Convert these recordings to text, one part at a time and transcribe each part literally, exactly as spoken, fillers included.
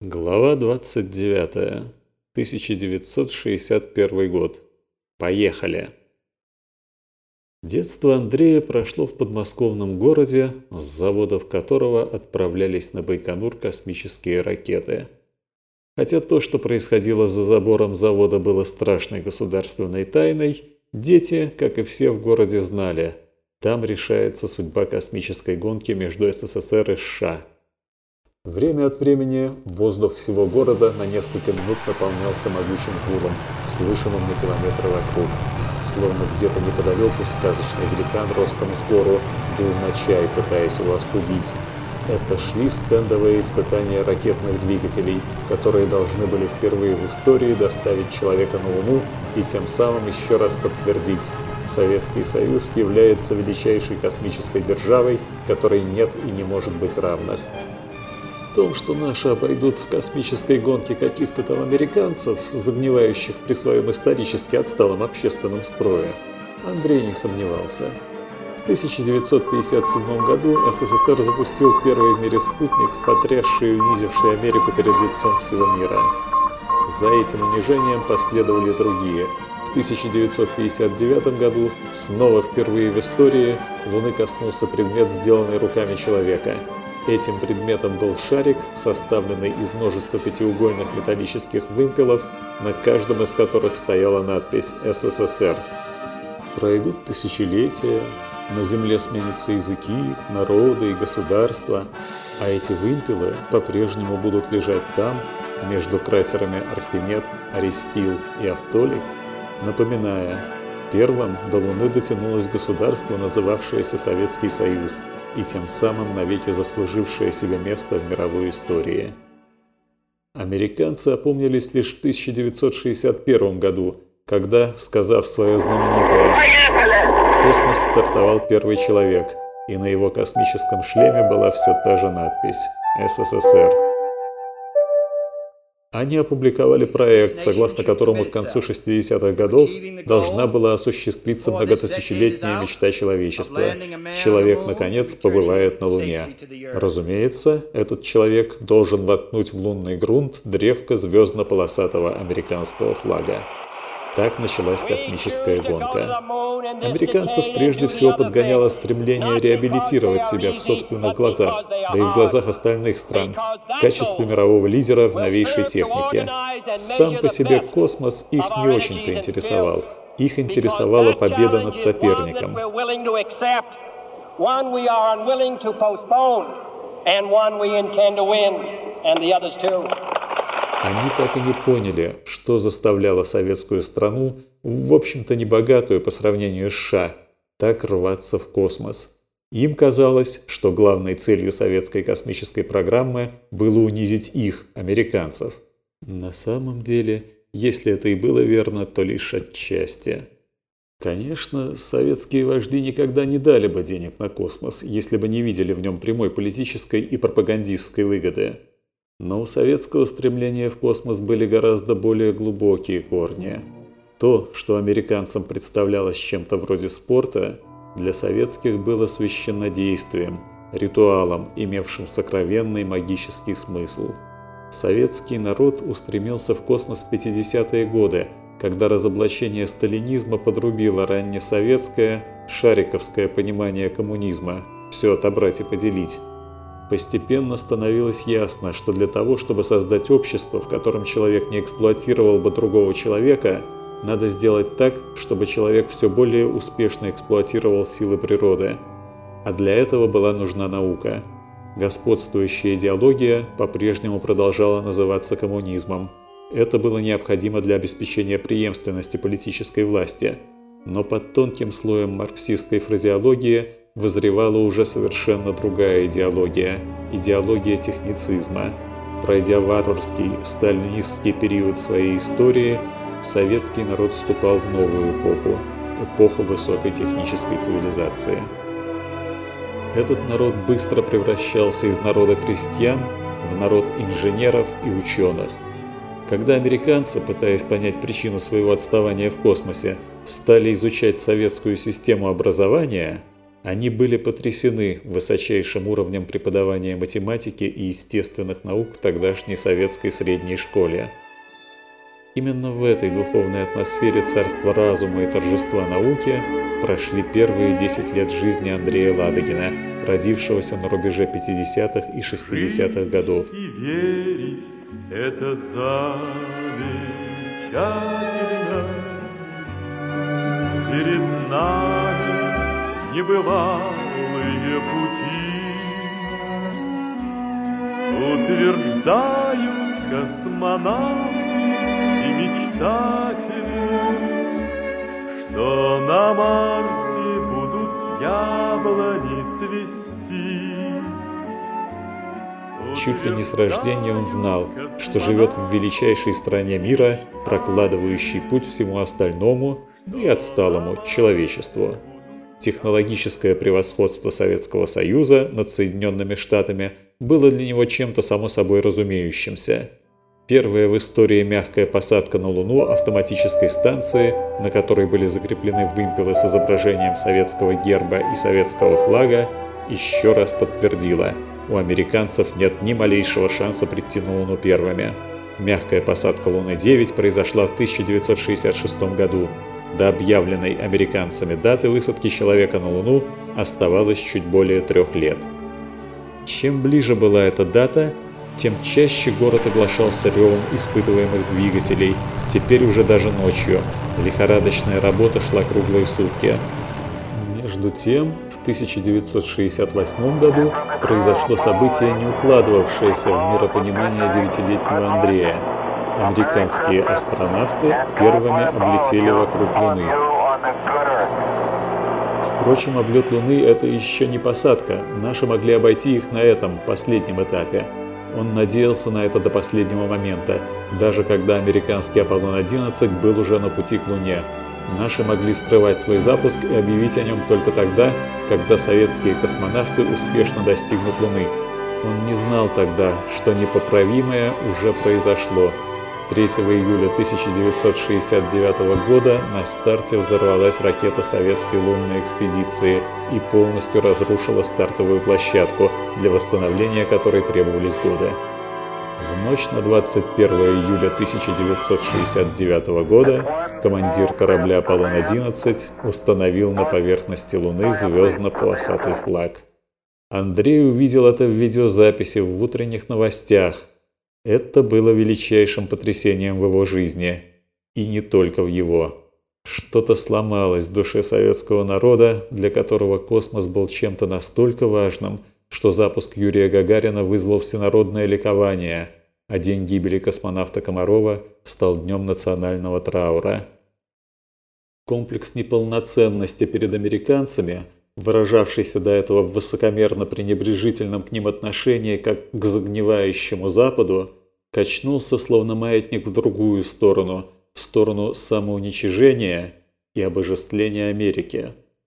Глава двадцать девятая. тысяча девятьсот шестьдесят первый год. Поехали! Детство Андрея прошло в подмосковном городе, с заводов которого отправлялись на Байконур космические ракеты. Хотя то, что происходило за забором завода, было страшной государственной тайной, дети, как и все в городе, знали – там решается судьба космической гонки между СССР и США. Время от времени воздух всего города на несколько минут наполнялся могучим гулом, слышимым на километры вокруг. Словно где-то неподалеку сказочный великан ростом с гору дул на чай, пытаясь его остудить. Это шли стендовые испытания ракетных двигателей, которые должны были впервые в истории доставить человека на Луну и тем самым еще раз подтвердить: Советский Союз является величайшей космической державой, которой нет и не может быть равных. В том, что наши обойдут в космической гонке каких-то там американцев, загнивающих при своем исторически отсталом общественном строе, Андрей не сомневался. В тысяча девятьсот пятьдесят седьмом году СССР запустил первый в мире спутник, потрясший и унизивший Америку перед лицом всего мира. За этим унижением последовали другие. В тысяча девятьсот пятьдесят девятом году, снова впервые в истории, Луны коснулся предмет, сделанный руками человека. Этим предметом был шарик, составленный из множества пятиугольных металлических вымпелов, на каждом из которых стояла надпись «СССР». Пройдут тысячелетия, на Земле сменятся языки, народы и государства, а эти вымпелы по-прежнему будут лежать там, между кратерами Архимед, Арестил и Автолик, напоминая, первым до Луны дотянулось государство, называвшееся Советский Союз, и тем самым навеки заслужившее себе место в мировой истории. Американцы опомнились лишь в тысяча девятьсот шестьдесят первом году, когда, сказав свое знаменитое «В космос стартовал первый человек», и на его космическом шлеме была все та же надпись «СССР». Они опубликовали проект, согласно которому к концу шестидесятых годов должна была осуществиться многотысячелетняя мечта человечества. Человек, наконец, побывает на Луне. Разумеется, этот человек должен воткнуть в лунный грунт древко звездно-полосатого американского флага. Так началась космическая гонка. Американцев прежде всего подгоняло стремление реабилитировать себя в собственных глазах, да и в глазах остальных стран, в качестве мирового лидера в новейшей технике. Сам по себе космос их не очень-то интересовал. Их интересовала победа над соперником. Они так и не поняли, что заставляло советскую страну, в общем-то небогатую по сравнению с США, так рваться в космос. Им казалось, что главной целью советской космической программы было унизить их, американцев. На самом деле, если это и было верно, то лишь отчасти. Конечно, советские вожди никогда не дали бы денег на космос, если бы не видели в нем прямой политической и пропагандистской выгоды. Но у советского стремления в космос были гораздо более глубокие корни. То, что американцам представлялось чем-то вроде спорта, для советских было священнодействием, ритуалом, имевшим сокровенный магический смысл. Советский народ устремился в космос в пятидесятые годы, когда разоблачение сталинизма подрубило раннесоветское, шариковское понимание коммунизма – все отобрать и поделить. Постепенно становилось ясно, что для того, чтобы создать общество, в котором человек не эксплуатировал бы другого человека, надо сделать так, чтобы человек все более успешно эксплуатировал силы природы. А для этого была нужна наука. Господствующая идеология по-прежнему продолжала называться коммунизмом. Это было необходимо для обеспечения преемственности политической власти. Но под тонким слоем марксистской фразеологии вызревала уже совершенно другая идеология – идеология техницизма. Пройдя варварский, сталинистский период своей истории, советский народ вступал в новую эпоху – эпоху высокой технической цивилизации. Этот народ быстро превращался из народа крестьян в народ инженеров и ученых. Когда американцы, пытаясь понять причину своего отставания в космосе, стали изучать советскую систему образования, Они были потрясены высочайшим уровнем преподавания математики и естественных наук в тогдашней советской средней школе. Именно в этой духовной атмосфере царства разума и торжества науки прошли первые десять лет жизни Андрея Ладыгина, родившегося на рубеже пятидесятых и шестидесятых годов. И верить — это замечательно. Перед нами небывалые пути, утверждают космонавты и мечтатели, что на Марсе будут яблони цвести. Чуть ли не с рождения он знал, что живет в величайшей стране мира, прокладывающей путь всему остальному и отсталому человечеству. Технологическое превосходство Советского Союза над Соединенными Штатами было для него чем-то само собой разумеющимся. Первая в истории мягкая посадка на Луну автоматической станции, на которой были закреплены вымпелы с изображением советского герба и советского флага, еще раз подтвердила: у американцев нет ни малейшего шанса прийти на Луну первыми. Мягкая посадка Луны-девять произошла в тысяча девятьсот шестьдесят шестом году. До объявленной американцами даты высадки человека на Луну оставалось чуть более трех лет. Чем ближе была эта дата, тем чаще город оглашался ревом испытываемых двигателей, теперь уже даже ночью. Лихорадочная работа шла круглые сутки. Между тем, в тысяча девятьсот шестьдесят восьмом году произошло событие, не укладывавшееся в миропонимание девятилетнего Андрея. Американские астронавты первыми облетели вокруг Луны. Впрочем, облет Луны – это еще не посадка, наши могли обойти их на этом, последнем этапе. Он надеялся на это до последнего момента, даже когда американский Аполлон одиннадцать был уже на пути к Луне. Наши могли скрывать свой запуск и объявить о нем только тогда, когда советские космонавты успешно достигнут Луны. Он не знал тогда, что непоправимое уже произошло. третьего июля тысяча девятьсот шестьдесят девятого года на старте взорвалась ракета советской лунной экспедиции и полностью разрушила стартовую площадку, для восстановления которой требовались годы. В ночь на двадцать первое июля тысяча девятьсот шестьдесят девятого года командир корабля Аполлон одиннадцать установил на поверхности Луны звездно-полосатый флаг. Андрей увидел это в видеозаписи в утренних новостях. Это было величайшим потрясением в его жизни. И не только в его. Что-то сломалось в душе советского народа, для которого космос был чем-то настолько важным, что запуск Юрия Гагарина вызвал всенародное ликование, а день гибели космонавта Комарова стал днем национального траура. Комплекс неполноценности перед американцами, выражавшийся до этого в высокомерно-пренебрежительном к ним отношении как к загнивающему Западу, качнулся словно маятник в другую сторону, в сторону самоуничижения и обожествления Америки.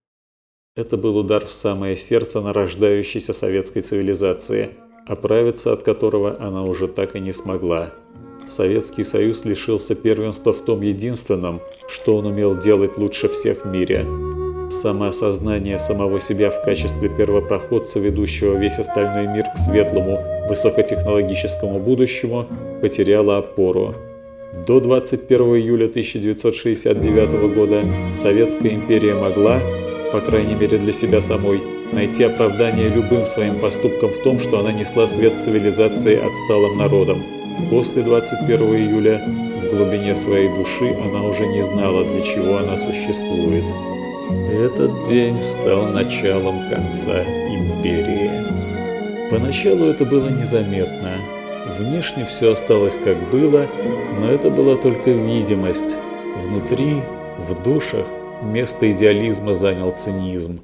Это был удар в самое сердце нарождающейся советской цивилизации, оправиться от которого она уже так и не смогла. Советский Союз лишился первенства в том единственном, что он умел делать лучше всех в мире. Самоосознание самого себя в качестве первопроходца, ведущего весь остальной мир к светлому, высокотехнологическому будущему, потеряло опору. До двадцать первого июля тысяча девятьсот шестьдесят девятого года Советская империя могла, по крайней мере для себя самой, найти оправдание любым своим поступкам в том, что она несла свет цивилизации отсталым народам. После двадцать первого июля в глубине своей души она уже не знала, для чего она существует. Этот день стал началом конца империи. Поначалу это было незаметно. Внешне все осталось как было, но это была только видимость. Внутри, в душах, место идеализма занял цинизм.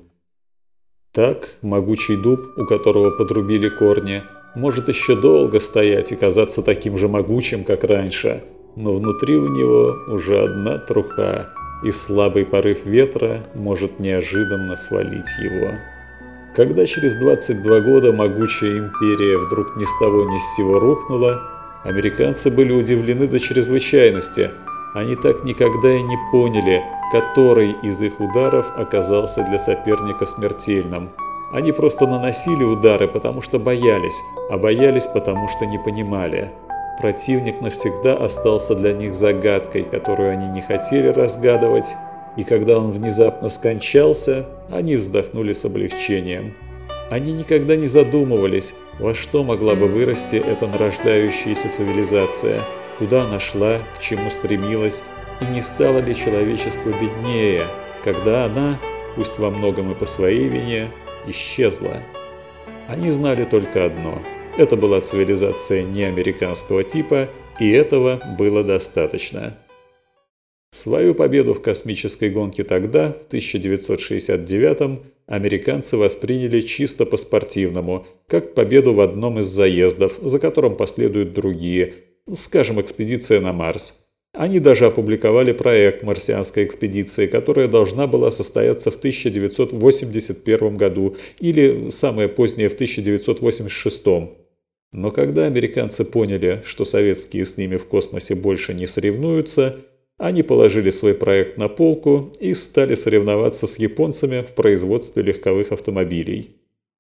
Так, могучий дуб, у которого подрубили корни, может еще долго стоять и казаться таким же могучим, как раньше, но внутри у него уже одна труха, и слабый порыв ветра может неожиданно свалить его. Когда через двадцать два года могучая империя вдруг ни с того ни с сего рухнула, американцы были удивлены до чрезвычайности. Они так никогда и не поняли, который из их ударов оказался для соперника смертельным. Они просто наносили удары, потому что боялись, а боялись, потому что не понимали. Противник навсегда остался для них загадкой, которую они не хотели разгадывать, и когда он внезапно скончался, они вздохнули с облегчением. Они никогда не задумывались, во что могла бы вырасти эта нарождающаяся цивилизация, куда она шла, к чему стремилась, и не стало ли человечество беднее, когда она, пусть во многом и по своей вине, исчезла. Они знали только одно – это была цивилизация неамериканского типа, и этого было достаточно. Свою победу в космической гонке тогда, в тысяча девятьсот шестьдесят девятом, американцы восприняли чисто по-спортивному, как победу в одном из заездов, за которым последуют другие, скажем, экспедиция на Марс. Они даже опубликовали проект марсианской экспедиции, которая должна была состояться в тысяча девятьсот восемьдесят первом году или, самое позднее, в тысяча девятьсот восемьдесят шестом. Но когда американцы поняли, что советские с ними в космосе больше не соревнуются, они положили свой проект на полку и стали соревноваться с японцами в производстве легковых автомобилей.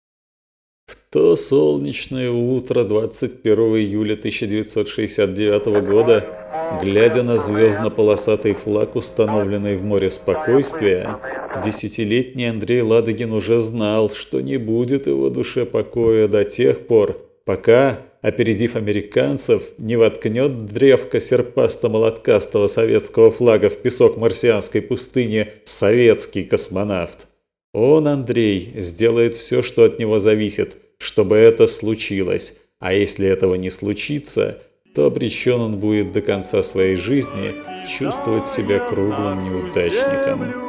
В то солнечное утро двадцать первого июля тысяча девятьсот шестьдесят девятого года, глядя на звездно-полосатый флаг, установленный в море спокойствия, десятилетний Андрей Ладыгин уже знал, что не будет его душе покоя до тех пор, пока, опередив американцев, не воткнет древко серпасто-молоткастого советского флага в песок марсианской пустыни советский космонавт. Он, Андрей, сделает все, что от него зависит, чтобы это случилось, а если этого не случится, то обречен он будет до конца своей жизни чувствовать себя круглым неудачником.